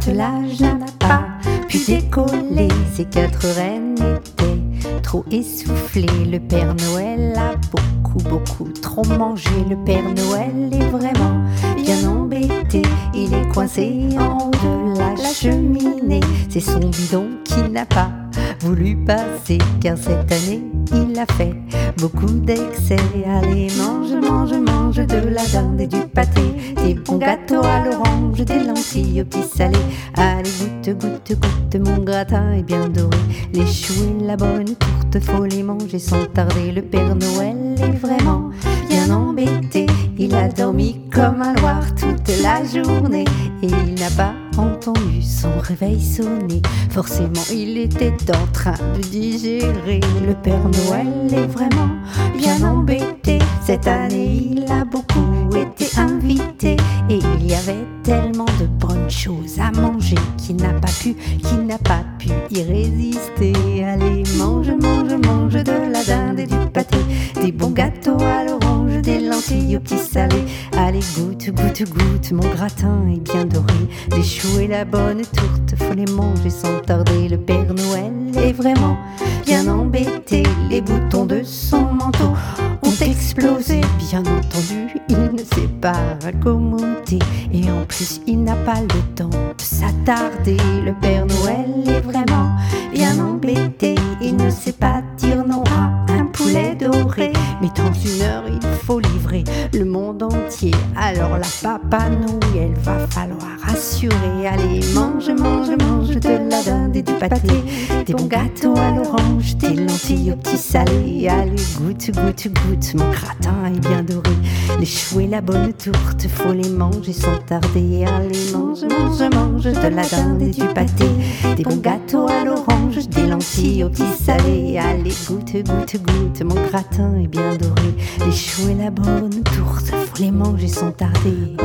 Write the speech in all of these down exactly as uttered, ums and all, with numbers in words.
l'âge n'a pas pu décoller. Ces quatre reines étaient trop essoufflées. Le Père Noël a beaucoup, beaucoup trop mangé. Le Père Noël est vraiment bien embêté. Il est coincé en haut de la cheminée. C'est son bidon qui n'a pas voulu passer, car cette année il a fait beaucoup d'excès. Allez, mange, mange, mange de la dinde et du pâté, des bons gâteaux à l'orange, des lentilles au petit salé. Allez, goûte, goûte, goûte, mon gratin est bien doré. Les choux et la bonne tourte, faut les manger sans tarder. Le Père Noël est vraiment bien embêté. Il a dormi comme un loir toute la journée et il n'a pas entendu son réveil sonner. Forcément il était en train de digérer. Le Père Noël est vraiment bien embêté. Cette année il a beaucoup été invité et il y avait tellement de bonnes choses à manger qu'il n'a pas pu, qu'il n'a pas pu y résister. Allez, mange, mange, mange de la dinde et du pâté, des bons gâteaux à l'orange, des lentilles au petit salé. Allez, goûte, goûte, goûte, mon gratin est bien doré. Les choux et la bonne tourte, faut les manger sans tarder. Le Père Noël est vraiment bien embêté. Les boutons de son manteau ont explosé. Bien entendu, il ne sait pas raccommoder et en plus il n'a pas le temps de s'attarder. Le Père Noël est vraiment bien embêté. Il ne sait pas dire non à un poulet doré, mais dans une heure il faut livrer le monde entier. Alors la Papa Noël va falloir assurer. Allez, mange, mange, mange de la dinde et du pâté, des bons gâteaux à l'orange, des lentilles au petit salé. Allez, goûte, goûte, goûte, mon gratin est bien doré. Les choux et la bonne tourte, faut les manger sans tarder. Allez, mange, mange, mange de la dinde et du pâté, des bons gâteaux à l'orange, des lentilles au petit salé. Allez, goûte, goûte, goûte, mon gratin est bien doré. Les choux et la bonne tourte, faut les manger sans tarder.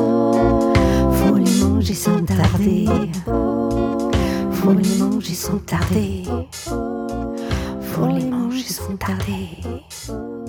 Faut les manger sans tarder. Faut les manger sans tarder. Faut les manger sans tarder.